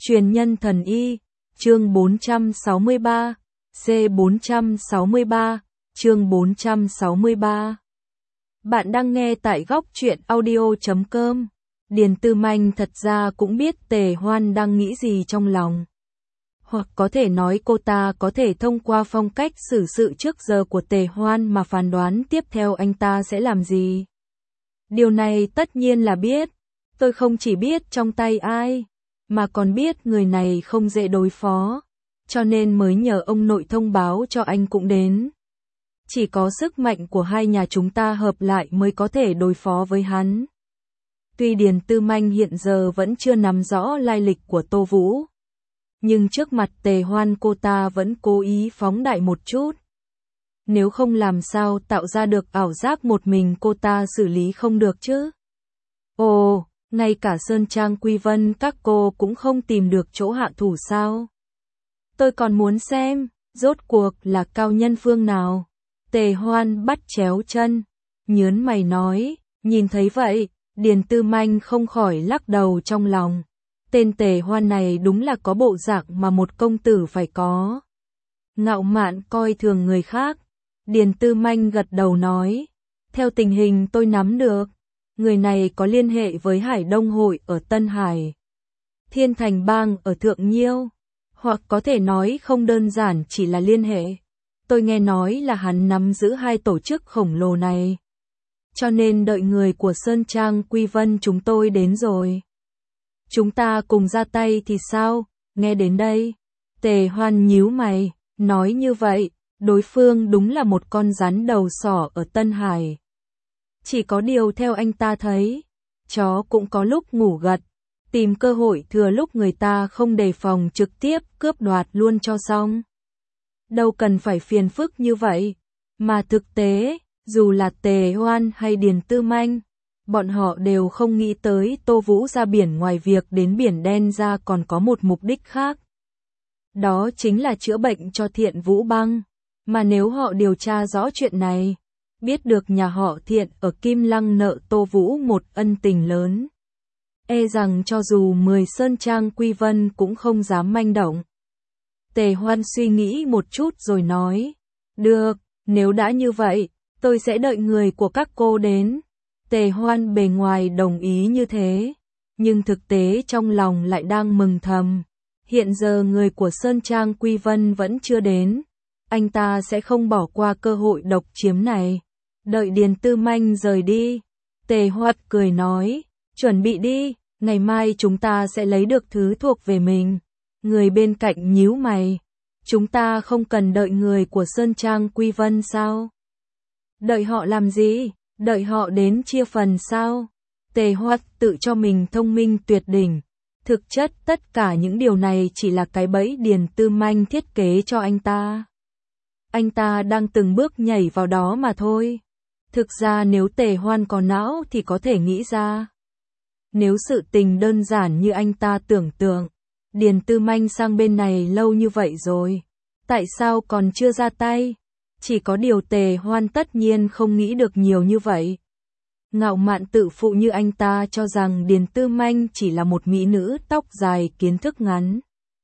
Truyền nhân thần y, chương 463, C463, chương 463. Bạn đang nghe tại góc truyện audio.com. Điền Tư Manh thật ra cũng biết Tề Hoan đang nghĩ gì trong lòng. Hoặc có thể nói cô ta có thể thông qua phong cách xử sự trước giờ của Tề Hoan mà phán đoán tiếp theo anh ta sẽ làm gì. Điều này tất nhiên là biết. Tôi không chỉ biết trong tay ai, mà còn biết người này không dễ đối phó, cho nên mới nhờ ông nội thông báo cho anh cũng đến. Chỉ có sức mạnh của hai nhà chúng ta hợp lại mới có thể đối phó với hắn. Tuy Điền Tư Manh hiện giờ vẫn chưa nắm rõ lai lịch của Tô Vũ, nhưng trước mặt Tề Hoan cô ta vẫn cố ý phóng đại một chút. Nếu không làm sao tạo ra được ảo giác một mình cô ta xử lý không được chứ. Ồ, ngay cả Sơn Trang Quy Vân các cô cũng không tìm được chỗ hạ thủ sao? Tôi còn muốn xem, rốt cuộc là cao nhân phương nào? Tề Hoan bắt chéo chân, nhớn mày nói, nhìn thấy vậy, Điền Tư Manh không khỏi lắc đầu trong lòng. Tên Tề Hoan này đúng là có bộ dạng mà một công tử phải có. Ngạo mạn coi thường người khác. Điền Tư Manh gật đầu nói, theo tình hình tôi nắm được, người này có liên hệ với Hải Đông Hội ở Tân Hải, Thiên Thành Bang ở Thượng Nhiêu, hoặc có thể nói không đơn giản chỉ là liên hệ. Tôi nghe nói là hắn nắm giữ hai tổ chức khổng lồ này. Cho nên đợi người của Sơn Trang Quy Vân chúng tôi đến rồi. Chúng ta cùng ra tay thì sao? Nghe đến đây, Tề Hoan nhíu mày, nói như vậy, đối phương đúng là một con rắn đầu sỏ ở Tân Hải. Chỉ có điều theo anh ta thấy, chó cũng có lúc ngủ gật, tìm cơ hội thừa lúc người ta không đề phòng trực tiếp cướp đoạt luôn cho xong. Đâu cần phải phiền phức như vậy, mà thực tế, dù là Tề Hoan hay Điền Tư Manh, bọn họ đều không nghĩ tới Tô Vũ ra biển ngoài việc đến biển đen ra còn có một mục đích khác. Đó chính là chữa bệnh cho Thiện Vũ Băng, mà nếu họ điều tra rõ chuyện này, biết được nhà họ Thiện ở Kim Lăng nợ Tô Vũ một ân tình lớn, e rằng cho dù 10 Sơn Trang Quy Vân cũng không dám manh động. Tề Hoan suy nghĩ một chút rồi nói, được, nếu đã như vậy, tôi sẽ đợi người của các cô đến. Tề Hoan bề ngoài đồng ý như thế, nhưng thực tế trong lòng lại đang mừng thầm. Hiện giờ người của Sơn Trang Quy Vân vẫn chưa đến, anh ta sẽ không bỏ qua cơ hội độc chiếm này. Đợi Điền Tư Manh rời đi, Tề Hoan cười nói, chuẩn bị đi, ngày mai chúng ta sẽ lấy được thứ thuộc về mình. Người bên cạnh nhíu mày, chúng ta không cần đợi người của Sơn Trang Quy Vân sao? Đợi họ làm gì? Đợi họ đến chia phần sao? Tề Hoan tự cho mình thông minh tuyệt đỉnh. Thực chất tất cả những điều này chỉ là cái bẫy Điền Tư Manh thiết kế cho anh ta. Anh ta đang từng bước nhảy vào đó mà thôi. Thực ra nếu Tề Hoan có não thì có thể nghĩ ra. Nếu sự tình đơn giản như anh ta tưởng tượng, Điền Tư Manh sang bên này lâu như vậy rồi, tại sao còn chưa ra tay? Chỉ có điều Tề Hoan tất nhiên không nghĩ được nhiều như vậy. Ngạo mạn tự phụ như anh ta cho rằng Điền Tư Manh chỉ là một mỹ nữ tóc dài kiến thức ngắn.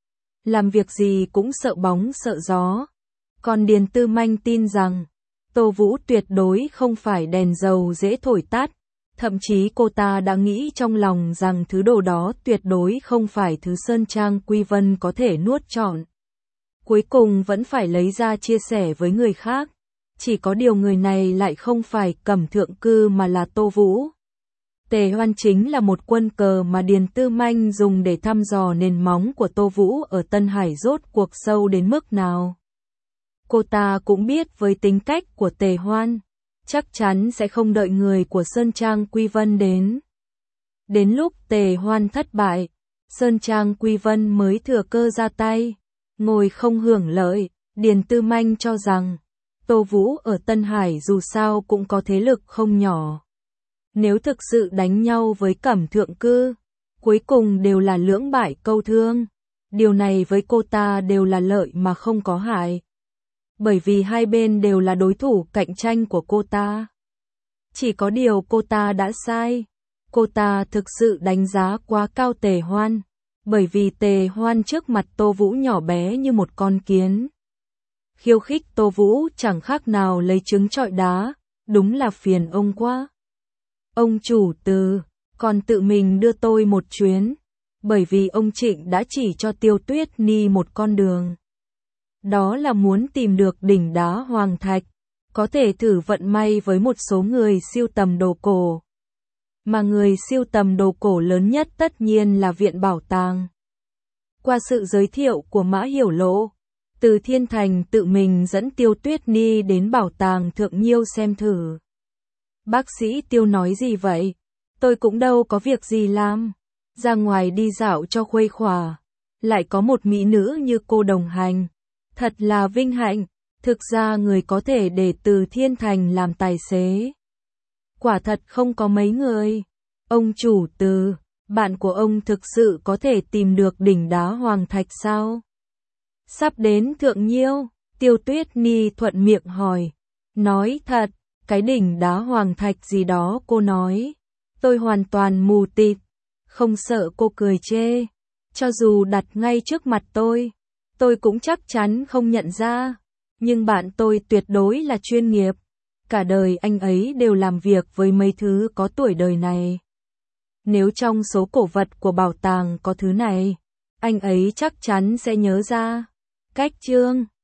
Làm việc gì cũng sợ bóng sợ gió. Còn Điền Tư Manh tin rằng, Tô Vũ tuyệt đối không phải đèn dầu dễ thổi tắt. Thậm chí cô ta đã nghĩ trong lòng rằng thứ đồ đó tuyệt đối không phải thứ Sơn Trang Quy Vân có thể nuốt trọn. Cuối cùng vẫn phải lấy ra chia sẻ với người khác. Chỉ có điều người này lại không phải Cẩm Thượng Cư mà là Tô Vũ. Tề Hoan chính là một quân cờ mà Điền Tư Manh dùng để thăm dò nền móng của Tô Vũ ở Tân Hải rốt cuộc sâu đến mức nào. Cô ta cũng biết với tính cách của Tề Hoan, chắc chắn sẽ không đợi người của Sơn Trang Quy Vân đến. Đến lúc Tề Hoan thất bại, Sơn Trang Quy Vân mới thừa cơ ra tay, ngồi không hưởng lợi. Điền Tư Manh cho rằng, Tô Vũ ở Tân Hải dù sao cũng có thế lực không nhỏ. Nếu thực sự đánh nhau với Cẩm Thượng Cư, cuối cùng đều là lưỡng bại câu thương. Điều này với cô ta đều là lợi mà không có hại. Bởi vì hai bên đều là đối thủ cạnh tranh của cô ta. Chỉ có điều cô ta đã sai. Cô ta thực sự đánh giá quá cao Tề Hoan. bởi vì Tề Hoan trước mặt Tô Vũ nhỏ bé như một con kiến. Khiêu khích Tô Vũ chẳng khác nào lấy trứng trọi đá, đúng là phiền ông quá. Ông chủ Từ, còn tự mình đưa tôi một chuyến, bởi vì ông Trịnh đã chỉ cho Tiêu Tuyết Ni một con đường. Đó là muốn tìm được đỉnh đá Hoàng Thạch, có thể thử vận may với một số người sưu tầm đồ cổ. Mà người sưu tầm đồ cổ lớn nhất tất nhiên là Viện Bảo tàng. Qua sự giới thiệu của Mã Hiểu Lộ, Từ Thiên Thành tự mình dẫn Tiêu Tuyết Ni đến bảo tàng Thượng Nhiêu xem thử. Bác sĩ Tiêu nói gì vậy? Tôi cũng đâu có việc gì làm. Ra ngoài đi dạo cho khuây khỏa. Lại có một mỹ nữ như cô đồng hành. Thật là vinh hạnh. Thực ra người có thể để Từ Thiên Thành làm tài xế. Quả thật không có mấy người. Ông chủ Từ, bạn của ông thực sự có thể tìm được đỉnh đá Hoàng Thạch sao? Sắp đến Thượng Nhiêu, Tiêu Tuyết Ni thuận miệng hỏi. Nói thật, cái đỉnh đá Hoàng Thạch gì đó cô nói. Tôi hoàn toàn mù tịt, không sợ cô cười chê. Cho dù đặt ngay trước mặt tôi cũng chắc chắn không nhận ra. Nhưng bạn tôi tuyệt đối là chuyên nghiệp. Cả đời anh ấy đều làm việc với mấy thứ có tuổi đời này. Nếu trong số cổ vật của bảo tàng có thứ này, anh ấy chắc chắn sẽ nhớ ra. Cách chương